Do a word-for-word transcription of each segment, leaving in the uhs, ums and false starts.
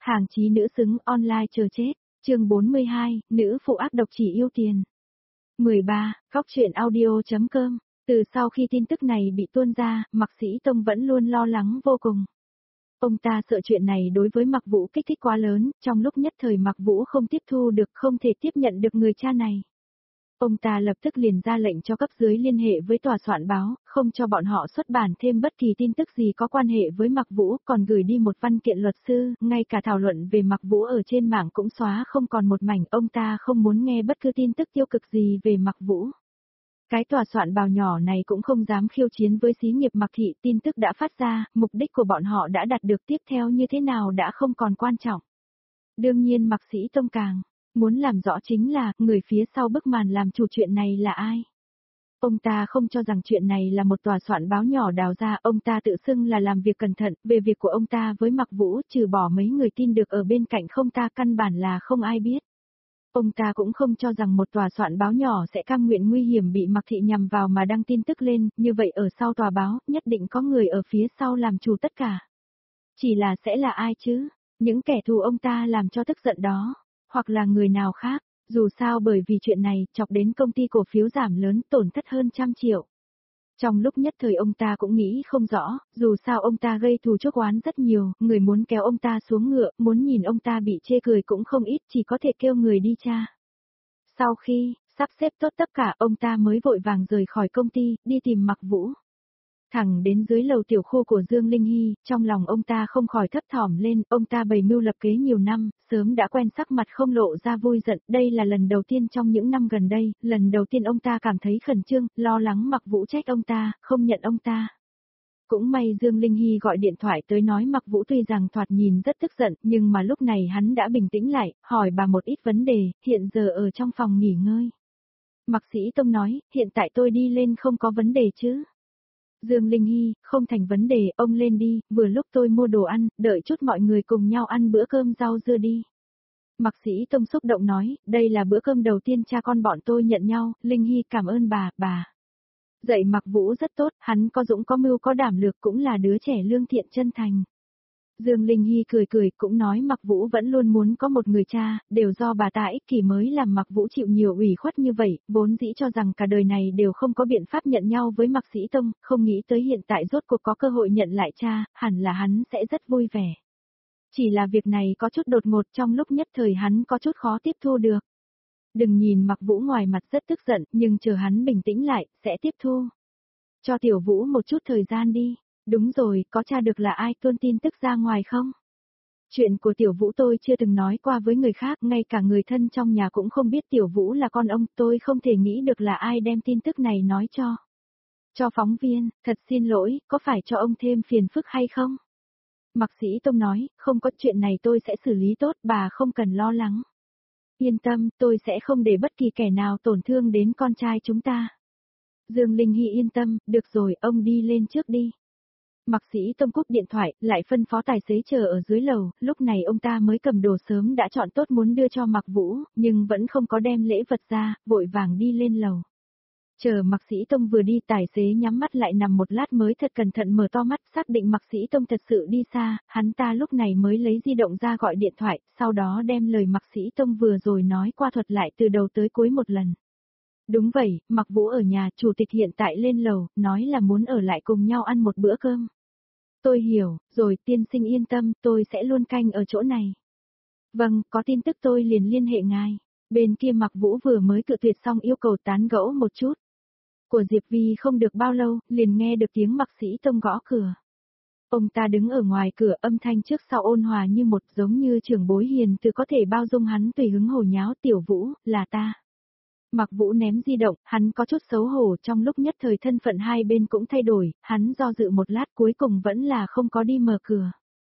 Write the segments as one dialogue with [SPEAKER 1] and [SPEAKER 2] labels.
[SPEAKER 1] Hàng chí nữ xứng online chờ chết, chương bốn mươi hai, nữ phụ ác độc chỉ yêu tiền. mười ba, Góc truyện audio.com, từ sau khi tin tức này bị tuôn ra, Mạc Sĩ Tông vẫn luôn lo lắng vô cùng. Ông ta sợ chuyện này đối với Mạc Vũ kích thích quá lớn, trong lúc nhất thời Mạc Vũ không tiếp thu được, không thể tiếp nhận được người cha này. Ông ta lập tức liền ra lệnh cho cấp dưới liên hệ với tòa soạn báo, không cho bọn họ xuất bản thêm bất kỳ tin tức gì có quan hệ với Mạc Vũ, còn gửi đi một văn kiện luật sư, ngay cả thảo luận về Mạc Vũ ở trên mạng cũng xóa không còn một mảnh, ông ta không muốn nghe bất cứ tin tức tiêu cực gì về Mạc Vũ. Cái tòa soạn báo nhỏ này cũng không dám khiêu chiến với xí nghiệp Mạc Thị, tin tức đã phát ra, mục đích của bọn họ đã đạt được, tiếp theo như thế nào đã không còn quan trọng. Đương nhiên Mạc Sĩ Tông càng muốn làm rõ chính là, người phía sau bức màn làm chủ chuyện này là ai. Ông ta không cho rằng chuyện này là một tòa soạn báo nhỏ đào ra, ông ta tự xưng là làm việc cẩn thận, về việc của ông ta với Mạc Vũ, trừ bỏ mấy người tin được ở bên cạnh không ta căn bản là không ai biết. Ông ta cũng không cho rằng một tòa soạn báo nhỏ sẽ cam nguyện nguy hiểm bị Mạc Thị nhằm vào mà đăng tin tức lên, như vậy ở sau tòa báo, nhất định có người ở phía sau làm chủ tất cả. Chỉ là sẽ là ai chứ? Những kẻ thù ông ta làm cho tức giận đó. Hoặc là người nào khác, dù sao bởi vì chuyện này, chọc đến công ty cổ phiếu giảm lớn, tổn thất hơn trăm triệu. Trong lúc nhất thời ông ta cũng nghĩ không rõ, dù sao ông ta gây thù chuốc oán rất nhiều, người muốn kéo ông ta xuống ngựa, muốn nhìn ông ta bị chê cười cũng không ít, chỉ có thể kêu người đi tra. Sau khi sắp xếp tốt tất cả, ông ta mới vội vàng rời khỏi công ty, đi tìm Mạc Vũ. Thẳng đến dưới lầu tiểu khu của Dương Linh Hy, trong lòng ông ta không khỏi thấp thỏm lên, ông ta bày mưu lập kế nhiều năm, sớm đã quen sắc mặt không lộ ra vui giận, đây là lần đầu tiên trong những năm gần đây, lần đầu tiên ông ta cảm thấy khẩn trương, lo lắng Mạc Vũ trách ông ta, không nhận ông ta. Cũng may Dương Linh Hy gọi điện thoại tới nói Mạc Vũ tuy rằng thoạt nhìn rất tức giận, nhưng mà lúc này hắn đã bình tĩnh lại, hỏi bà một ít vấn đề, hiện giờ ở trong phòng nghỉ ngơi. Mạc Sĩ Tông nói, hiện tại tôi đi lên không có vấn đề chứ. Dương Linh Hy, không thành vấn đề, ông lên đi, vừa lúc tôi mua đồ ăn, đợi chút mọi người cùng nhau ăn bữa cơm rau dưa đi. Mạc Sĩ Tông xúc động nói, đây là bữa cơm đầu tiên cha con bọn tôi nhận nhau, Linh Hy cảm ơn bà, bà. Dạy Mạc Vũ rất tốt, hắn có dũng có mưu có đảm lược, cũng là đứa trẻ lương thiện chân thành. Dương Linh Hy cười cười, cũng nói Mạc Vũ vẫn luôn muốn có một người cha, đều do bà ta ích kỷ mới làm Mạc Vũ chịu nhiều ủy khuất như vậy, vốn dĩ cho rằng cả đời này đều không có biện pháp nhận nhau với Mạc Sĩ Tông, không nghĩ tới hiện tại rốt cuộc có cơ hội nhận lại cha, hẳn là hắn sẽ rất vui vẻ. Chỉ là việc này có chút đột ngột, trong lúc nhất thời hắn có chút khó tiếp thu được. Đừng nhìn Mạc Vũ ngoài mặt rất tức giận, nhưng chờ hắn bình tĩnh lại, sẽ tiếp thu. Cho Tiểu Vũ một chút thời gian đi. Đúng rồi, có tra được là ai tuôn tin tức ra ngoài không? Chuyện của Tiểu Vũ tôi chưa từng nói qua với người khác, ngay cả người thân trong nhà cũng không biết Tiểu Vũ là con ông, tôi không thể nghĩ được là ai đem tin tức này nói cho. Cho phóng viên, thật xin lỗi, có phải cho ông thêm phiền phức hay không? Mạc Sĩ Tông nói, không có, chuyện này tôi sẽ xử lý tốt, bà không cần lo lắng. Yên tâm, tôi sẽ không để bất kỳ kẻ nào tổn thương đến con trai chúng ta. Dương Linh Hy yên tâm, được rồi, ông đi lên trước đi. Mạc Sĩ Tông cúp điện thoại, lại phân phó tài xế chờ ở dưới lầu, lúc này ông ta mới cầm đồ sớm đã chọn tốt muốn đưa cho Mạc Vũ, nhưng vẫn không có đem lễ vật ra, vội vàng đi lên lầu. Chờ Mạc Sĩ Tông vừa đi, tài xế nhắm mắt lại nằm một lát mới thật cẩn thận mở to mắt, xác định Mạc Sĩ Tông thật sự đi xa, hắn ta lúc này mới lấy di động ra gọi điện thoại, sau đó đem lời Mạc Sĩ Tông vừa rồi nói qua thuật lại từ đầu tới cuối một lần. Đúng vậy, Mạc Vũ ở nhà, chủ tịch hiện tại lên lầu, nói là muốn ở lại cùng nhau ăn một bữa cơm. Tôi hiểu, rồi tiên sinh yên tâm, tôi sẽ luôn canh ở chỗ này. Vâng, có tin tức tôi liền liên hệ ngài. Bên kia Mạc Vũ vừa mới cự tuyệt xong yêu cầu tán gẫu một chút. Của Diệp Vi không được bao lâu, liền nghe được tiếng Mạc Sĩ Tông gõ cửa. Ông ta đứng ở ngoài cửa, âm thanh trước sau ôn hòa như một, giống như trưởng bối hiền từ có thể bao dung hắn tùy hứng hồ nháo. Tiểu Vũ, là ta. Mạc Vũ ném di động, hắn có chút xấu hổ, trong lúc nhất thời thân phận hai bên cũng thay đổi, hắn do dự một lát cuối cùng vẫn là không có đi mở cửa.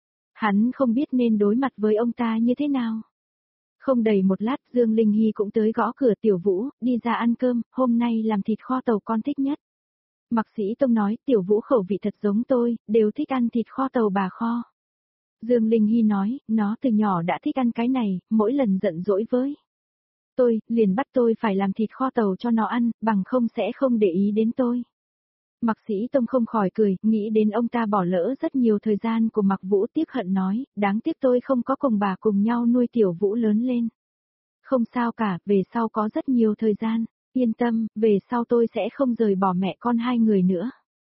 [SPEAKER 1] Hắn không biết nên đối mặt với ông ta như thế nào. Không đầy một lát Dương Linh Hy cũng tới gõ cửa. Tiểu Vũ, đi ra ăn cơm, hôm nay làm thịt kho tàu con thích nhất. Mạc Sĩ Tông nói, Tiểu Vũ khẩu vị thật giống tôi, đều thích ăn thịt kho tàu bà kho. Dương Linh Hy nói, nó từ nhỏ đã thích ăn cái này, mỗi lần giận dỗi với tôi, liền bắt tôi phải làm thịt kho tàu cho nó ăn, bằng không sẽ không để ý đến tôi. Mạc Sĩ Tông không khỏi cười, nghĩ đến ông ta bỏ lỡ rất nhiều thời gian của Mạc Vũ, tiếc hận nói, đáng tiếc tôi không có cùng bà cùng nhau nuôi Tiểu Vũ lớn lên. Không sao cả, về sau có rất nhiều thời gian, yên tâm, về sau tôi sẽ không rời bỏ mẹ con hai người nữa.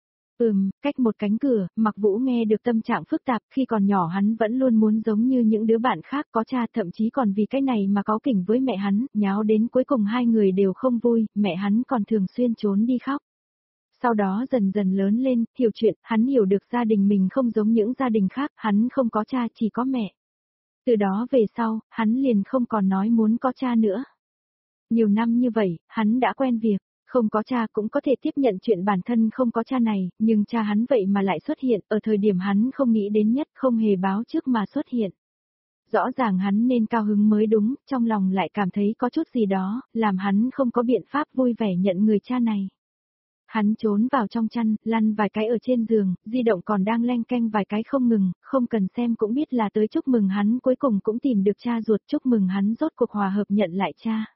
[SPEAKER 1] Ừm, cách một cánh cửa, Mạc Vũ nghe được tâm trạng phức tạp, khi còn nhỏ hắn vẫn luôn muốn giống như những đứa bạn khác có cha, thậm chí còn vì cái này mà cáu kỉnh với mẹ hắn, nháo đến cuối cùng hai người đều không vui, mẹ hắn còn thường xuyên trốn đi khóc. Sau đó dần dần lớn lên, hiểu chuyện, hắn hiểu được gia đình mình không giống những gia đình khác, hắn không có cha chỉ có mẹ. Từ đó về sau, hắn liền không còn nói muốn có cha nữa. Nhiều năm như vậy, hắn đã quen việc, không có cha cũng có thể tiếp nhận chuyện bản thân không có cha này, nhưng cha hắn vậy mà lại xuất hiện, ở thời điểm hắn không nghĩ đến nhất, không hề báo trước mà xuất hiện. Rõ ràng hắn nên cao hứng mới đúng, trong lòng lại cảm thấy có chút gì đó, làm hắn không có biện pháp vui vẻ nhận người cha này. Hắn trốn vào trong chăn, lăn vài cái ở trên giường, di động còn đang leng keng vài cái không ngừng, không cần xem cũng biết là tới chúc mừng hắn cuối cùng cũng tìm được cha ruột, chúc mừng hắn rốt cuộc hòa hợp nhận lại cha.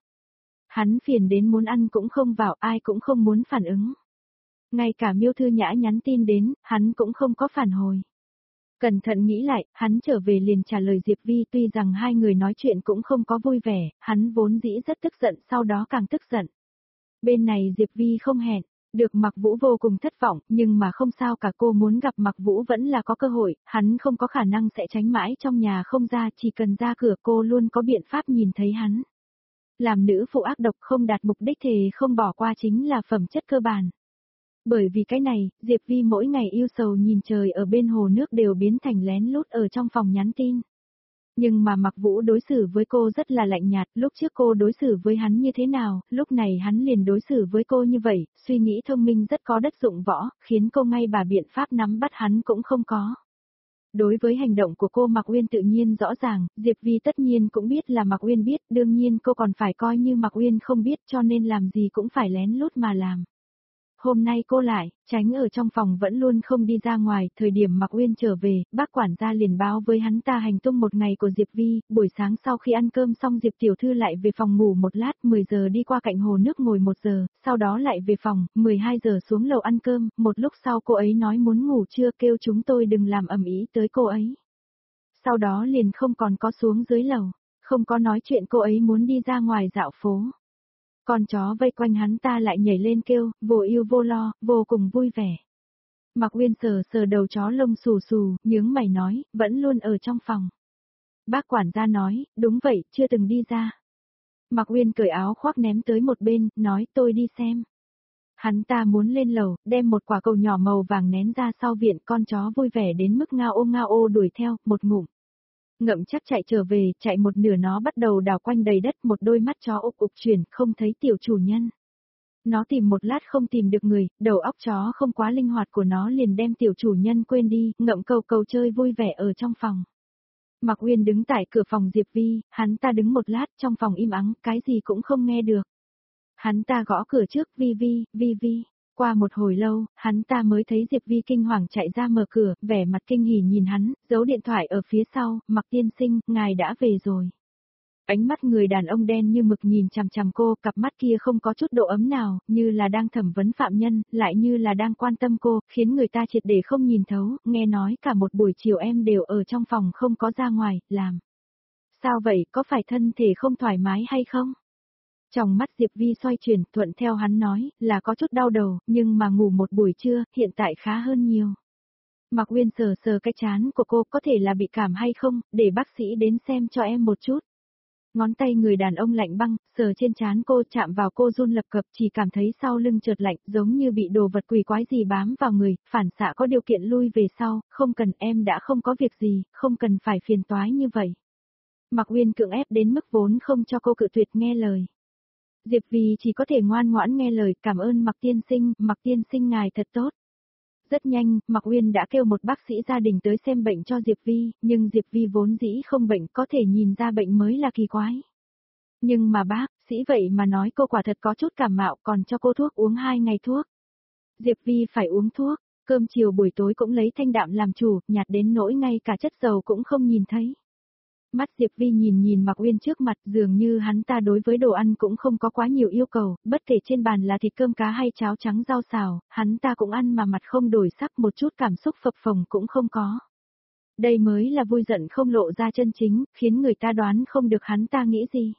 [SPEAKER 1] Hắn phiền đến muốn ăn cũng không vào, ai cũng không muốn phản ứng. Ngay cả Miêu Thư Nhã nhắn tin đến, hắn cũng không có phản hồi. Cẩn thận nghĩ lại, hắn trở về liền trả lời Diệp Vi, tuy rằng hai người nói chuyện cũng không có vui vẻ, hắn vốn dĩ rất tức giận, sau đó càng tức giận. Bên này Diệp Vi không hẹn, được Mạc Vũ vô cùng thất vọng, nhưng mà không sao cả, cô muốn gặp Mạc Vũ vẫn là có cơ hội, hắn không có khả năng sẽ tránh mãi trong nhà không ra, chỉ cần ra cửa cô luôn có biện pháp nhìn thấy hắn. Làm nữ phụ ác độc không đạt mục đích thì không bỏ qua chính là phẩm chất cơ bản. Bởi vì cái này, Diệp Vi mỗi ngày yêu sầu nhìn trời ở bên hồ nước đều biến thành lén lút ở trong phòng nhắn tin. Nhưng mà Mạc Vũ đối xử với cô rất là lạnh nhạt, lúc trước cô đối xử với hắn như thế nào, lúc này hắn liền đối xử với cô như vậy, suy nghĩ thông minh rất có đất dụng võ, khiến cô ngay bà biện pháp nắm bắt hắn cũng không có. Đối với hành động của cô Mạc Uyên tự nhiên rõ ràng, Diệp Vi tất nhiên cũng biết là Mạc Uyên biết, đương nhiên cô còn phải coi như Mạc Uyên không biết cho nên làm gì cũng phải lén lút mà làm. Hôm nay cô lại, tránh ở trong phòng vẫn luôn không đi ra ngoài, thời điểm Mạc Uyên trở về, bác quản gia liền báo với hắn ta hành tung một ngày của Diệp Vi, buổi sáng sau khi ăn cơm xong Diệp Tiểu Thư lại về phòng ngủ một lát, mười giờ đi qua cạnh hồ nước ngồi một giờ, sau đó lại về phòng, mười hai giờ xuống lầu ăn cơm, một lúc sau cô ấy nói muốn ngủ trưa kêu chúng tôi đừng làm ầm ĩ tới cô ấy. Sau đó liền không còn có xuống dưới lầu, không có nói chuyện cô ấy muốn đi ra ngoài dạo phố. Con chó vây quanh hắn ta lại nhảy lên kêu, vô yêu vô lo, vô cùng vui vẻ. Mạc Uyên sờ sờ đầu chó lông xù xù, nhướng mày nói, vẫn luôn ở trong phòng. Bác quản gia nói, đúng vậy, chưa từng đi ra. Mạc Uyên cởi áo khoác ném tới một bên, nói tôi đi xem. Hắn ta muốn lên lầu, đem một quả cầu nhỏ màu vàng ném ra sau viện, con chó vui vẻ đến mức ngao ô ngao ô đuổi theo, một ngụm. Ngậm chắc chạy trở về, chạy một nửa nó bắt đầu đào quanh đầy đất, một đôi mắt chó ục ục chuyển, không thấy tiểu chủ nhân. Nó tìm một lát không tìm được người, đầu óc chó không quá linh hoạt của nó liền đem tiểu chủ nhân quên đi, ngậm cầu cầu chơi vui vẻ ở trong phòng. Mạc Uyên đứng tại cửa phòng Diệp Vi, hắn ta đứng một lát trong phòng im ắng, cái gì cũng không nghe được. Hắn ta gõ cửa trước, Vi Vi, Vi Vi. Qua một hồi lâu, hắn ta mới thấy Diệp Vi kinh hoàng chạy ra mở cửa, vẻ mặt kinh hỉ nhìn hắn, giấu điện thoại ở phía sau, Mạc tiên sinh, ngài đã về rồi. Ánh mắt người đàn ông đen như mực nhìn chằm chằm cô, cặp mắt kia không có chút độ ấm nào, như là đang thẩm vấn phạm nhân, lại như là đang quan tâm cô, khiến người ta triệt để không nhìn thấu, nghe nói cả một buổi chiều em đều ở trong phòng không có ra ngoài, làm. Sao vậy, có phải thân thể không thoải mái hay không? Trong mắt Diệp Vi xoay chuyển, thuận theo hắn nói, là có chút đau đầu, nhưng mà ngủ một buổi trưa, hiện tại khá hơn nhiều. Mạc Uyên sờ sờ cái trán của cô, có thể là bị cảm hay không, để bác sĩ đến xem cho em một chút. Ngón tay người đàn ông lạnh băng, sờ trên trán cô, chạm vào cô run lập cập, chỉ cảm thấy sau lưng chợt lạnh, giống như bị đồ vật quỷ quái gì bám vào người, phản xạ có điều kiện lui về sau, không cần, em đã không có việc gì, không cần phải phiền toái như vậy. Mạc Uyên cưỡng ép đến mức vốn không cho cô cự tuyệt nghe lời. Diệp Vi chỉ có thể ngoan ngoãn nghe lời, cảm ơn Mạc tiên sinh, Mạc tiên sinh ngài thật tốt. Rất nhanh, Mạc Uyên đã kêu một bác sĩ gia đình tới xem bệnh cho Diệp Vi, nhưng Diệp Vi vốn dĩ không bệnh, có thể nhìn ra bệnh mới là kỳ quái. Nhưng mà bác sĩ vậy mà nói cô quả thật có chút cảm mạo, còn cho cô thuốc uống hai ngày thuốc. Diệp Vi phải uống thuốc, cơm chiều buổi tối cũng lấy thanh đạm làm chủ, nhạt đến nỗi ngay cả chất dầu cũng không nhìn thấy. Mắt Diệp Vi nhìn nhìn Mạc Uyên trước mặt, dường như hắn ta đối với đồ ăn cũng không có quá nhiều yêu cầu, bất kể trên bàn là thịt cơm cá hay cháo trắng rau xào, hắn ta cũng ăn mà mặt không đổi sắc, một chút cảm xúc phập phồng cũng không có. Đây mới là vui giận không lộ ra chân chính, khiến người ta đoán không được hắn ta nghĩ gì.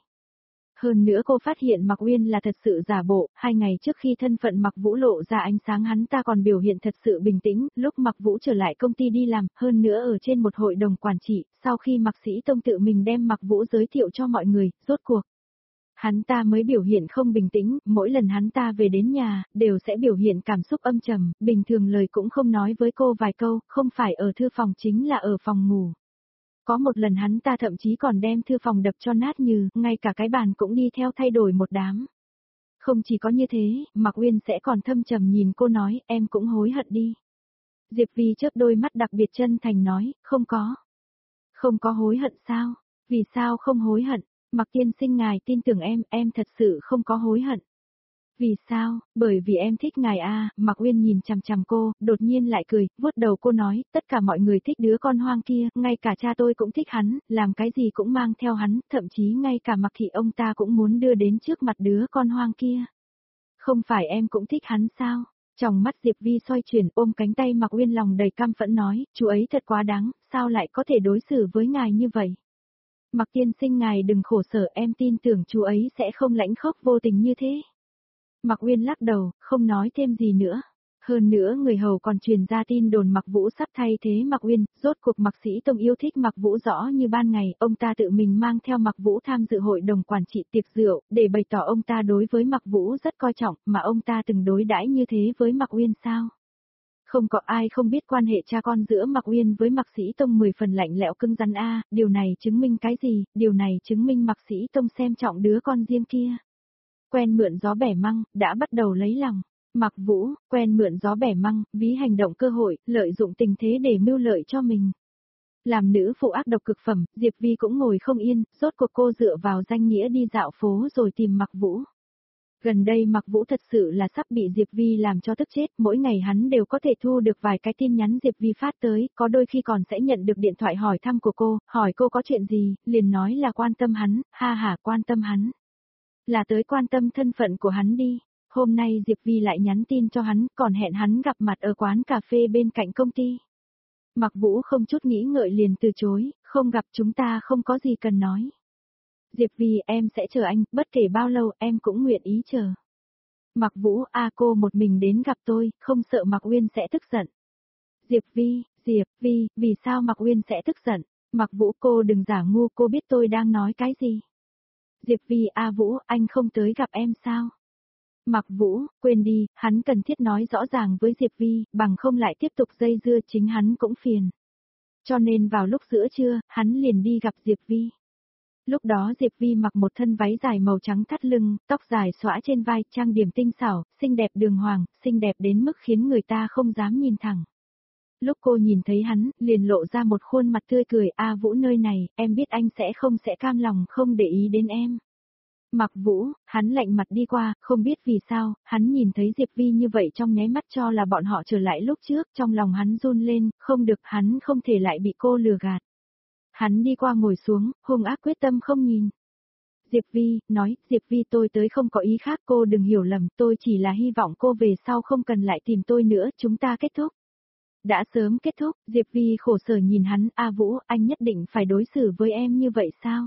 [SPEAKER 1] Hơn nữa cô phát hiện Mạc Uyên là thật sự giả bộ, hai ngày trước khi thân phận Mạc Vũ lộ ra ánh sáng hắn ta còn biểu hiện thật sự bình tĩnh, lúc Mạc Vũ trở lại công ty đi làm, hơn nữa ở trên một hội đồng quản trị, sau khi Mạc Sĩ Tông tự mình đem Mạc Vũ giới thiệu cho mọi người, rốt cuộc. Hắn ta mới biểu hiện không bình tĩnh, mỗi lần hắn ta về đến nhà, đều sẽ biểu hiện cảm xúc âm trầm, bình thường lời cũng không nói với cô vài câu, không phải ở thư phòng chính là ở phòng ngủ. Có một lần hắn ta thậm chí còn đem thư phòng đập cho nát nhừ, ngay cả cái bàn cũng đi theo thay đổi một đám. Không chỉ có như thế, Mạc Uyên sẽ còn thâm trầm nhìn cô nói, em cũng hối hận đi. Diệp Vi chớp đôi mắt đặc biệt chân thành nói, không có. Không có hối hận sao? Vì sao không hối hận? Mạc tiên sinh ngài tin tưởng em, em thật sự không có hối hận. Vì sao? Bởi vì em thích ngài a. À. Mạc Uyên nhìn chằm chằm cô, đột nhiên lại cười, vuốt đầu cô nói, tất cả mọi người thích đứa con hoang kia, ngay cả cha tôi cũng thích hắn, làm cái gì cũng mang theo hắn, thậm chí ngay cả Mạc thị ông ta cũng muốn đưa đến trước mặt đứa con hoang kia. Không phải em cũng thích hắn sao? Trong mắt Diệp Vi xoay chuyển, ôm cánh tay Mạc Uyên lòng đầy căm phẫn nói, chú ấy thật quá đáng, sao lại có thể đối xử với ngài như vậy? Mạc tiên sinh ngài đừng khổ sở, em tin tưởng chú ấy sẽ không lãnh khốc vô tình như thế. Mạc Uyên lắc đầu, không nói thêm gì nữa. Hơn nữa người hầu còn truyền ra tin đồn Mạc Vũ sắp thay thế Mạc Uyên, rốt cuộc Mạc Sĩ Tông yêu thích Mạc Vũ rõ như ban ngày, ông ta tự mình mang theo Mạc Vũ tham dự hội đồng quản trị tiệc rượu, để bày tỏ ông ta đối với Mạc Vũ rất coi trọng, mà ông ta từng đối đãi như thế với Mạc Uyên sao? Không có ai không biết quan hệ cha con giữa Mạc Uyên với Mạc Sĩ Tông mười phần lạnh lẽo cứng rắn a, điều này chứng minh cái gì? Điều này chứng minh Mạc Sĩ Tông xem trọng đứa con riêng kia. Quen mượn gió bẻ măng, đã bắt đầu lấy lòng. Mạc Vũ, quen mượn gió bẻ măng, ví hành động cơ hội, lợi dụng tình thế để mưu lợi cho mình. Làm nữ phụ ác độc cực phẩm, Diệp Vi cũng ngồi không yên, rốt cuộc cô dựa vào danh nghĩa đi dạo phố rồi tìm Mạc Vũ. Gần đây Mạc Vũ thật sự là sắp bị Diệp Vi làm cho tức chết, mỗi ngày hắn đều có thể thu được vài cái tin nhắn Diệp Vi phát tới, có đôi khi còn sẽ nhận được điện thoại hỏi thăm của cô, hỏi cô có chuyện gì, liền nói là quan tâm hắn, ha ha quan tâm hắn. Là tới quan tâm thân phận của hắn đi. Hôm nay Diệp Vi lại nhắn tin cho hắn, còn hẹn hắn gặp mặt ở quán cà phê bên cạnh công ty. Mạc Vũ không chút nghĩ ngợi liền từ chối, không gặp chúng ta không có gì cần nói. Diệp Vi, em sẽ chờ anh, bất kể bao lâu em cũng nguyện ý chờ. Mạc Vũ, a cô một mình đến gặp tôi, không sợ Mạc Uyên sẽ tức giận. Diệp Vi, Diệp Vi, vì sao Mạc Uyên sẽ tức giận? Mạc Vũ, cô đừng giả ngu, cô biết tôi đang nói cái gì. Diệp Vi, a Vũ, anh không tới gặp em sao? Mạc Vũ, quên đi, hắn cần thiết nói rõ ràng với Diệp Vi, bằng không lại tiếp tục dây dưa chính hắn cũng phiền. Cho nên vào lúc giữa trưa, hắn liền đi gặp Diệp Vi. Lúc đó Diệp Vi mặc một thân váy dài màu trắng thắt lưng, tóc dài xõa trên vai, trang điểm tinh xảo, xinh đẹp đường hoàng, xinh đẹp đến mức khiến người ta không dám nhìn thẳng. Lúc cô nhìn thấy hắn, liền lộ ra một khuôn mặt tươi cười, a Vũ nơi này, em biết anh sẽ không sẽ cam lòng không để ý đến em. Mạc Vũ, hắn lạnh mặt đi qua, không biết vì sao, hắn nhìn thấy Diệp Vi như vậy trong nháy mắt cho là bọn họ trở lại lúc trước, trong lòng hắn run lên, không được, hắn không thể lại bị cô lừa gạt. Hắn đi qua ngồi xuống, hung ác quyết tâm không nhìn. Diệp Vi, nói, Diệp Vi tôi tới không có ý khác, cô đừng hiểu lầm, tôi chỉ là hy vọng cô về sau không cần lại tìm tôi nữa, chúng ta kết thúc. Đã sớm kết thúc, Diệp Vi khổ sở nhìn hắn, a Vũ, anh nhất định phải đối xử với em như vậy sao?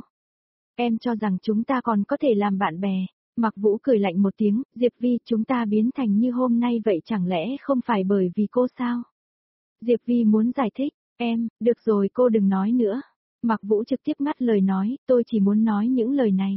[SPEAKER 1] Em cho rằng chúng ta còn có thể làm bạn bè. Mạc Vũ cười lạnh một tiếng, Diệp Vi, chúng ta biến thành như hôm nay vậy chẳng lẽ không phải bởi vì cô sao? Diệp Vi muốn giải thích, em, được rồi cô đừng nói nữa. Mạc Vũ trực tiếp ngắt lời nói, tôi chỉ muốn nói những lời này.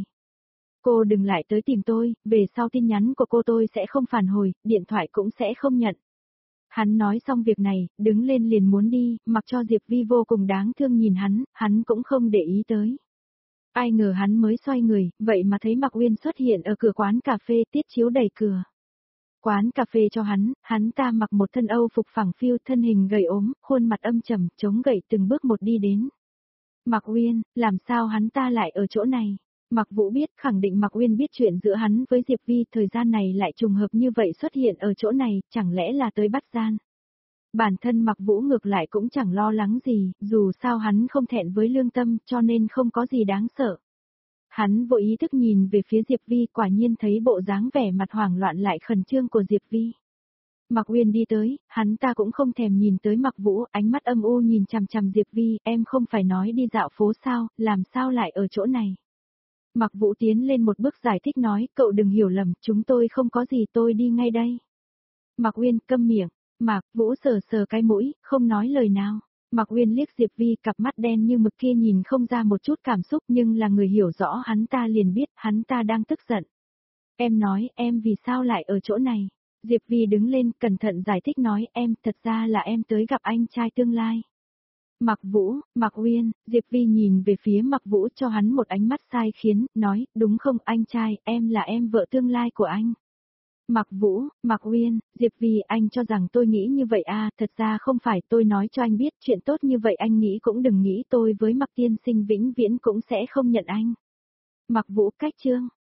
[SPEAKER 1] Cô đừng lại tới tìm tôi, về sau tin nhắn của cô tôi sẽ không phản hồi, điện thoại cũng sẽ không nhận. Hắn nói xong việc này, đứng lên liền muốn đi, mặc cho Diệp Vi vô cùng đáng thương nhìn hắn, hắn cũng không để ý tới. Ai ngờ hắn mới xoay người, vậy mà thấy Mạc Uyên xuất hiện ở cửa quán cà phê, Tiết Chiếu đẩy cửa. Quán cà phê cho hắn, hắn ta mặc một thân Âu phục phẳng phiu, thân hình gầy ốm, khuôn mặt âm trầm, chống gậy từng bước một đi đến. Mạc Uyên, làm sao hắn ta lại ở chỗ này? Mạc Vũ biết, khẳng định Mạc Uyên biết chuyện giữa hắn với Diệp Vi, thời gian này lại trùng hợp như vậy xuất hiện ở chỗ này, chẳng lẽ là tới bắt gian? Bản thân Mạc Vũ ngược lại cũng chẳng lo lắng gì, dù sao hắn không thẹn với lương tâm cho nên không có gì đáng sợ. Hắn vội ý thức nhìn về phía Diệp Vi, quả nhiên thấy bộ dáng vẻ mặt hoảng loạn lại khẩn trương của Diệp Vi. Mạc Uyên đi tới, hắn ta cũng không thèm nhìn tới Mạc Vũ, ánh mắt âm u nhìn chằm chằm Diệp Vi, em không phải nói đi dạo phố sao, làm sao lại ở chỗ này. Mạc Vũ tiến lên một bước giải thích nói, cậu đừng hiểu lầm, chúng tôi không có gì, tôi đi ngay đây. Mạc Uyên câm miệng, Mạc Vũ sờ sờ cái mũi, không nói lời nào. Mạc Uyên liếc Diệp Vi, cặp mắt đen như mực kia nhìn không ra một chút cảm xúc, nhưng là người hiểu rõ hắn ta liền biết hắn ta đang tức giận. Em nói, em vì sao lại ở chỗ này? Diệp Vi đứng lên, cẩn thận giải thích nói, em, thật ra là em tới gặp anh trai tương lai. Mạc Vũ, Mạc Uyên, Diệp Vi nhìn về phía Mạc Vũ cho hắn một ánh mắt sai khiến, nói, đúng không anh trai, em là em vợ tương lai của anh. Mạc Vũ, Mạc Uyên, Diệp Vi, anh cho rằng tôi nghĩ như vậy à, thật ra không phải, tôi nói cho anh biết, chuyện tốt như vậy anh nghĩ cũng đừng nghĩ, tôi với Mạc tiên sinh vĩnh viễn cũng sẽ không nhận anh. Mạc Vũ cách chương.